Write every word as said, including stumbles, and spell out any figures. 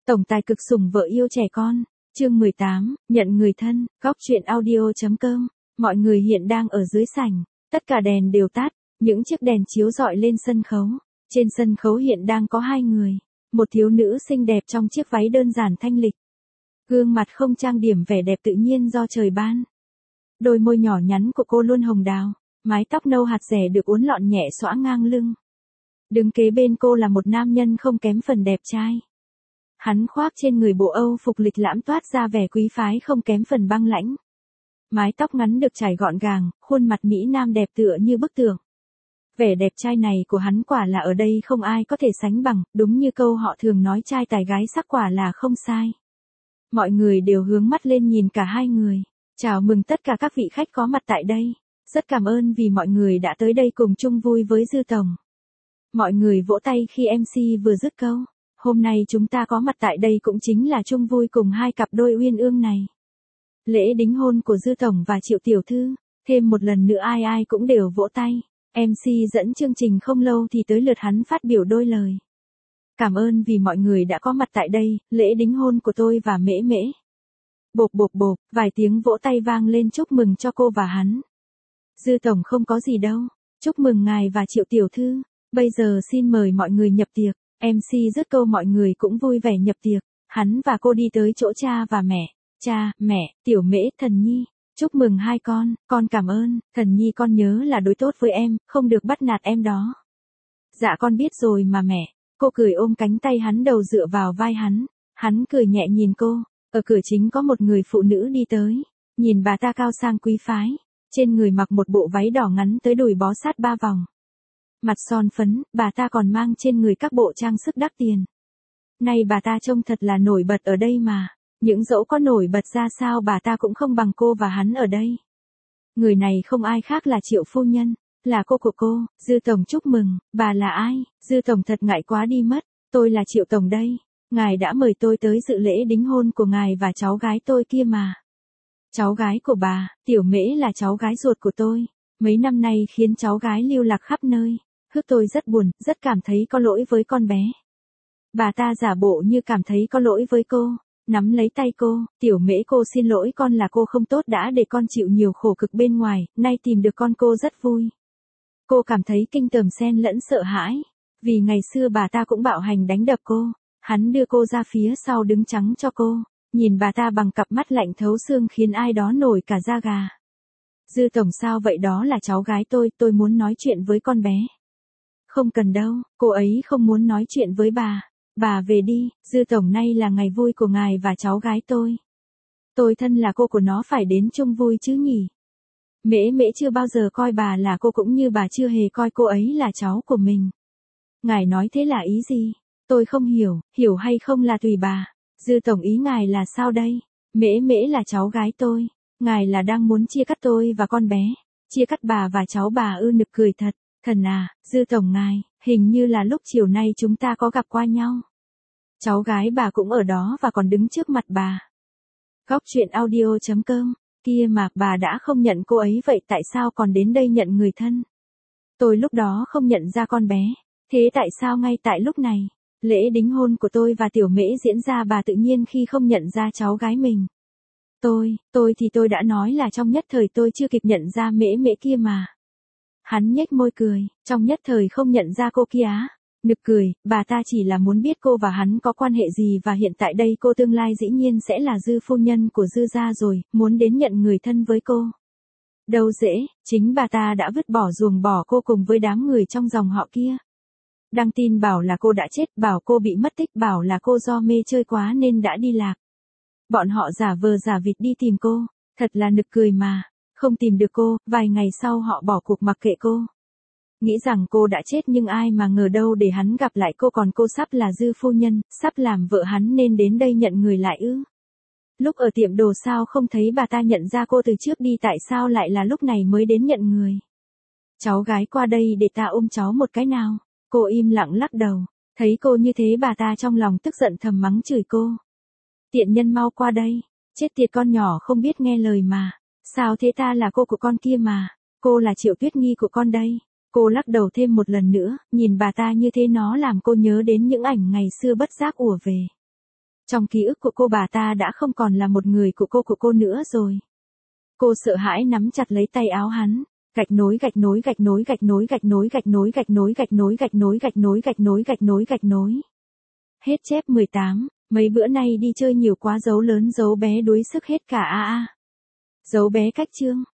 Tổng tài cực sủng vợ yêu trẻ con. Chương mười tám, nhận người thân, góc truyện audio.com. Mọi người hiện đang ở dưới sảnh, tất cả đèn đều tắt, những chiếc đèn chiếu rọi lên sân khấu. Trên sân khấu hiện đang có hai người, một thiếu nữ xinh đẹp trong chiếc váy đơn giản thanh lịch. Gương mặt không trang điểm, vẻ đẹp tự nhiên do trời ban. Đôi môi nhỏ nhắn của cô luôn hồng đào, mái tóc nâu hạt rẻ được uốn lọn nhẹ xõa ngang lưng. Đứng kế bên cô là một nam nhân không kém phần đẹp trai. Hắn khoác trên người bộ Âu phục lịch lãm toát ra vẻ quý phái không kém phần băng lãnh. Mái tóc ngắn được trải gọn gàng, khuôn mặt mỹ nam đẹp tựa như bức tượng. Vẻ đẹp trai này của hắn quả là ở đây không ai có thể sánh bằng, đúng như câu họ thường nói trai tài gái sắc quả là không sai. Mọi người đều hướng mắt lên nhìn cả hai người. Chào mừng tất cả các vị khách có mặt tại đây. Rất cảm ơn vì mọi người đã tới đây cùng chung vui với Dư Tổng. Mọi người vỗ tay khi em xê vừa dứt câu. Hôm nay chúng ta có mặt tại đây cũng chính là chung vui cùng hai cặp đôi uyên ương này. Lễ đính hôn của Dư Tổng và Triệu Tiểu Thư. Thêm một lần nữa ai ai cũng đều vỗ tay. em xê dẫn chương trình không lâu thì tới lượt hắn phát biểu đôi lời. Cảm ơn vì mọi người đã có mặt tại đây, lễ đính hôn của tôi và Mễ Mễ. Bộp bộp bộp, vài tiếng vỗ tay vang lên chúc mừng cho cô và hắn. Dư Tổng không có gì đâu, chúc mừng ngài và Triệu Tiểu Thư, bây giờ xin mời mọi người nhập tiệc. em xê dứt câu mọi người cũng vui vẻ nhập tiệc, hắn và cô đi tới chỗ cha và mẹ. Cha, mẹ, Tiểu Mễ, Thần Nhi, chúc mừng hai con, con cảm ơn, Thần Nhi con nhớ là đối tốt với em, không được bắt nạt em đó. Dạ con biết rồi mà mẹ. Cô cười ôm cánh tay hắn, đầu dựa vào vai hắn. Hắn cười nhẹ nhìn cô. Ở cửa chính có một người phụ nữ đi tới. Nhìn bà ta cao sang quý phái. Trên người mặc một bộ váy đỏ ngắn tới đùi bó sát ba vòng. Mặt son phấn, bà ta còn mang trên người các bộ trang sức đắt tiền. Này bà ta trông thật là nổi bật ở đây mà. Những dẫu có nổi bật ra sao bà ta cũng không bằng cô và hắn ở đây. Người này không ai khác là Triệu phu nhân. Là cô của cô. Dư Tổng chúc mừng. Bà là ai? Dư Tổng thật ngại quá đi mất. Tôi là Triệu Tổng đây. Ngài đã mời tôi tới dự lễ đính hôn của ngài và cháu gái tôi kia mà. Cháu gái của bà, Tiểu Mễ là cháu gái ruột của tôi. Mấy năm nay khiến cháu gái lưu lạc khắp nơi. Hước tôi rất buồn, rất cảm thấy có lỗi với con bé. Bà ta giả bộ như cảm thấy có lỗi với cô. Nắm lấy tay cô, Tiểu Mễ cô xin lỗi, con là cô không tốt đã để con chịu nhiều khổ cực bên ngoài, nay tìm được con cô rất vui. Cô cảm thấy kinh tởm xen lẫn sợ hãi, vì ngày xưa bà ta cũng bạo hành đánh đập cô. Hắn đưa cô ra phía sau đứng chắn cho cô, nhìn bà ta bằng cặp mắt lạnh thấu xương khiến ai đó nổi cả da gà. Dư Tổng sao vậy, đó là cháu gái tôi, tôi muốn nói chuyện với con bé. Không cần đâu, cô ấy không muốn nói chuyện với bà. Bà về đi, Dư Tổng, nay là ngày vui của ngài và cháu gái tôi. Tôi thân là cô của nó phải đến chung vui chứ nhỉ. Mễ Mễ chưa bao giờ coi bà là cô, cũng như bà chưa hề coi cô ấy là cháu của mình. Ngài nói thế là ý gì? Tôi không hiểu, hiểu hay không là tùy bà. Dư Tổng, ý ngài là sao đây? Mễ Mễ là cháu gái tôi. Ngài là đang muốn chia cắt tôi và con bé. Chia cắt bà và cháu bà ư? Nực cười thật. Thần à, Dư Tổng ngài, hình như là lúc chiều nay chúng ta có gặp qua nhau. Cháu gái bà cũng ở đó và còn đứng trước mặt bà. Góc truyện audio.com. Kia mà, bà đã không nhận cô ấy vậy tại sao còn đến đây nhận người thân? Tôi lúc đó không nhận ra con bé. Thế tại sao ngay tại lúc này, lễ đính hôn của tôi và Tiểu Mễ diễn ra bà tự nhiên khi không nhận ra cháu gái mình? Tôi, tôi thì tôi đã nói là trong nhất thời tôi chưa kịp nhận ra Mễ Mễ kia mà. Hắn nhếch môi cười, trong nhất thời không nhận ra cô kia á? Nực cười, bà ta chỉ là muốn biết cô và hắn có quan hệ gì và hiện tại đây cô tương lai dĩ nhiên sẽ là Dư phu nhân của Dư gia rồi, muốn đến nhận người thân với cô. Đâu dễ, chính bà ta đã vứt bỏ ruồng bỏ cô cùng với đám người trong dòng họ kia. Đăng tin bảo là cô đã chết, bảo cô bị mất tích, bảo là cô do mê chơi quá nên đã đi lạc. Bọn họ giả vờ giả vịt đi tìm cô, thật là nực cười mà. Không tìm được cô, vài ngày sau họ bỏ cuộc mặc kệ cô. Nghĩ rằng cô đã chết nhưng ai mà ngờ đâu để hắn gặp lại cô, còn cô sắp là Dư phu nhân, sắp làm vợ hắn nên đến đây nhận người lại ư? Lúc ở tiệm đồ sao không thấy bà ta nhận ra cô từ trước đi, tại sao lại là lúc này mới đến nhận người? Cháu gái qua đây để ta ôm cháu một cái nào. Cô im lặng lắc đầu, thấy cô như thế bà ta trong lòng tức giận thầm mắng chửi cô. Tiện nhân mau qua đây, chết tiệt con nhỏ không biết nghe lời mà. Sao thế, ta là cô của con kia mà, cô là Triệu Tuyết Nghi của con đây. Cô lắc đầu thêm một lần nữa, nhìn bà ta như thế nó làm cô nhớ đến những ảnh ngày xưa bất giác ùa về. Trong ký ức của cô bà ta đã không còn là một người của cô của cô nữa rồi. Cô sợ hãi nắm chặt lấy tay áo hắn. Gạch nối gạch nối gạch nối gạch nối gạch nối gạch nối gạch nối gạch nối gạch nối gạch nối gạch nối gạch nối gạch nối. Hết chép mười tám. Mấy bữa nay đi chơi nhiều quá, dấu lớn dấu bé đuối sức hết cả a a. Dấu bé cách chương.